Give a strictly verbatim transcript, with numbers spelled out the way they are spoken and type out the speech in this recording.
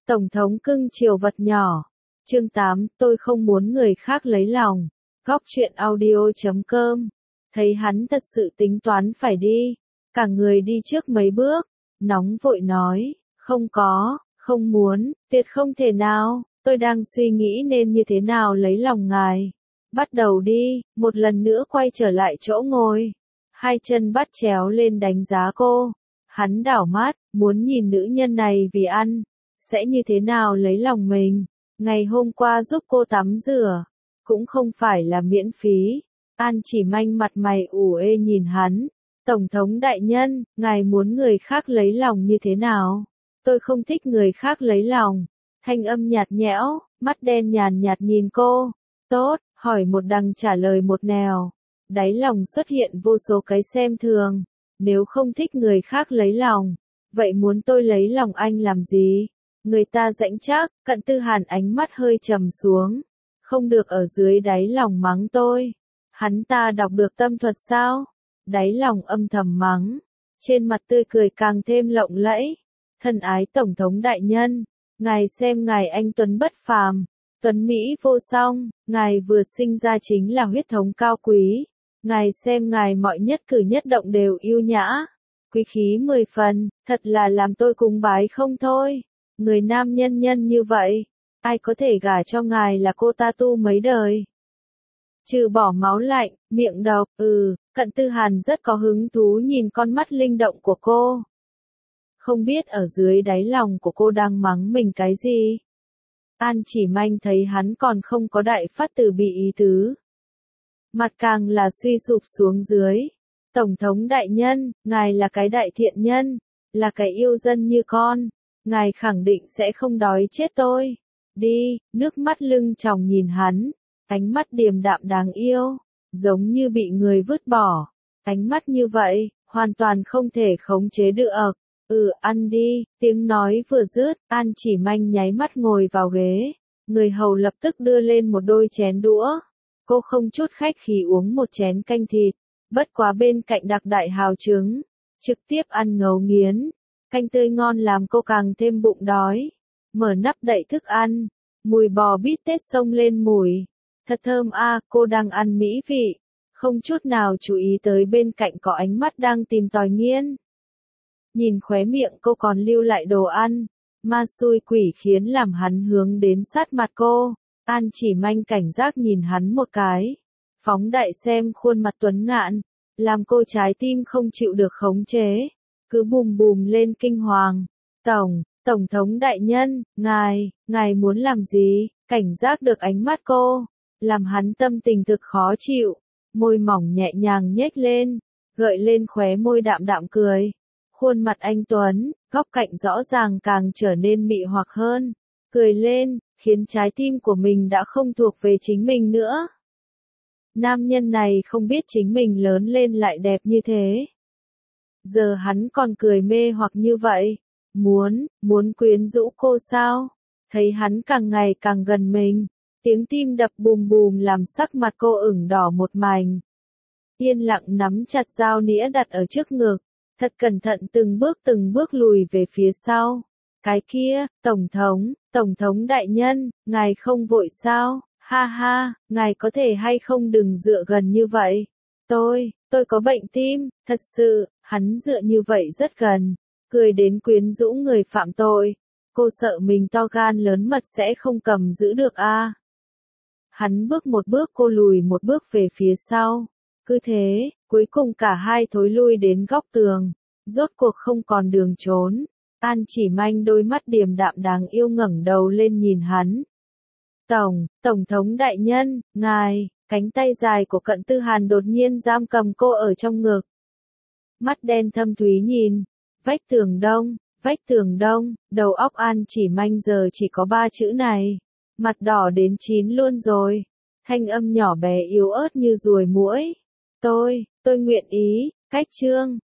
Tổng thống cưng chiều vật nhỏ. Chương tám, tôi không muốn người khác lấy lòng. Góc truyện audio chấm com. Thấy hắn thật sự tính toán phải đi. Cả người đi trước mấy bước. Nóng vội nói, không có, không muốn, tuyệt không thể nào. Tôi đang suy nghĩ nên như thế nào lấy lòng ngài. Bắt đầu đi, một lần nữa quay trở lại chỗ ngồi. Hai chân bắt chéo lên đánh giá cô. Hắn đảo mắt, muốn nhìn nữ nhân này vì ăn. Sẽ như thế nào lấy lòng mình. Ngày hôm qua giúp cô tắm rửa. Cũng không phải là miễn phí. An Chỉ Manh mặt mày ủ ê nhìn hắn. Tổng thống đại nhân, ngài muốn người khác lấy lòng như thế nào? Tôi không thích người khác lấy lòng. Thanh âm nhạt nhẽo, mắt đen nhàn nhạt nhìn cô. Tốt, hỏi một đằng trả lời một nẻo. Đáy lòng xuất hiện vô số cái xem thường. Nếu không thích người khác lấy lòng, vậy muốn tôi lấy lòng anh làm gì? Người ta rãnh chắc, Cận Tư Hàn ánh mắt hơi trầm xuống. Không được ở dưới đáy lòng mắng tôi. Hắn ta đọc được tâm thuật sao? Đáy lòng âm thầm mắng. Trên mặt tươi cười càng thêm lộng lẫy. Thân ái Tổng thống đại nhân. Ngài xem ngài anh Tuấn bất phàm. Tuấn Mỹ vô song. Ngài vừa sinh ra chính là huyết thống cao quý. Ngài xem ngài mọi nhất cử nhất động đều yêu nhã. Quý khí mười phần. Thật là làm tôi cúng bái không thôi. Người nam nhân nhân như vậy. Ai có thể gả cho ngài là cô ta tu mấy đời. Trừ bỏ máu lạnh, miệng độc, ừ, Cận Tư Hàn rất có hứng thú nhìn con mắt linh động của cô. Không biết ở dưới đáy lòng của cô đang mắng mình cái gì. An Chỉ Manh thấy hắn còn không có đại phát từ bi ý tứ. Mặt càng là suy sụp xuống dưới. Tổng thống đại nhân, ngài là cái đại thiện nhân, là cái yêu dân như con. Ngài khẳng định sẽ không đói chết tôi. Đi, nước mắt lưng tròng nhìn hắn. Ánh mắt điềm đạm đáng yêu. Giống như bị người vứt bỏ. Ánh mắt như vậy, hoàn toàn không thể khống chế được. Ừ, ăn đi, tiếng nói vừa dứt, An Chỉ Manh nháy mắt ngồi vào ghế. Người hầu lập tức đưa lên một đôi chén đũa. Cô không chút khách khí uống một chén canh thịt. Bất quá bên cạnh đặc đại hào trứng. Trực tiếp ăn ngấu nghiến. Canh tươi ngon làm cô càng thêm bụng đói. Mở nắp đậy thức ăn. Mùi bò bít tết xông lên mùi. Thật thơm a, à, cô đang ăn mỹ vị. Không chút nào chú ý tới bên cạnh có ánh mắt đang tìm tòi nghiến. Nhìn khóe miệng cô còn lưu lại đồ ăn. Ma xui quỷ khiến làm hắn hướng đến sát mặt cô. An Chỉ Manh cảnh giác nhìn hắn một cái. Phóng đại xem khuôn mặt tuấn ngạn. Làm cô trái tim không chịu được khống chế. Cứ bùm bùm lên kinh hoàng. Tổng, Tổng thống đại nhân, ngài, ngài muốn làm gì? Cảnh giác được ánh mắt cô. Làm hắn tâm tình thực khó chịu. Môi mỏng nhẹ nhàng nhếch lên. Gợi lên khóe môi đạm đạm cười. Khuôn mặt anh Tuấn, góc cạnh rõ ràng càng trở nên mị hoặc hơn. Cười lên, khiến trái tim của mình đã không thuộc về chính mình nữa. Nam nhân này không biết chính mình lớn lên lại đẹp như thế. Giờ hắn còn cười mê hoặc như vậy. Muốn, muốn quyến rũ cô sao? Thấy hắn càng ngày càng gần mình. Tiếng tim đập bùm bùm làm sắc mặt cô ửng đỏ một mảnh. Yên lặng nắm chặt dao nĩa đặt ở trước ngực. Thật cẩn thận từng bước từng bước lùi về phía sau. Cái kia, Tổng thống, Tổng thống đại nhân, ngài không vội sao? Ha ha, ngài có thể hay không đừng dựa gần như vậy. Tôi, tôi có bệnh tim, thật sự, hắn dựa như vậy rất gần. Cười đến quyến rũ người phạm tội. Cô sợ mình to gan lớn mật sẽ không cầm giữ được a. À. Hắn bước một bước cô lùi một bước về phía sau. Cứ thế, cuối cùng cả hai thối lui đến góc tường. Rốt cuộc không còn đường trốn. An Chỉ Manh đôi mắt điềm đạm đáng yêu ngẩng đầu lên nhìn hắn. Tổng, Tổng thống đại nhân, ngài, cánh tay dài của Cận Tư Hàn đột nhiên giam cầm cô ở trong ngực. Mắt đen thâm thúy nhìn. Vách tường đông, vách tường đông, đầu óc An Chỉ Manh giờ chỉ có ba chữ này. Mặt đỏ đến chín luôn rồi. Thanh âm nhỏ bé yếu ớt như ruồi muỗi. Tôi, tôi nguyện ý, cách chương.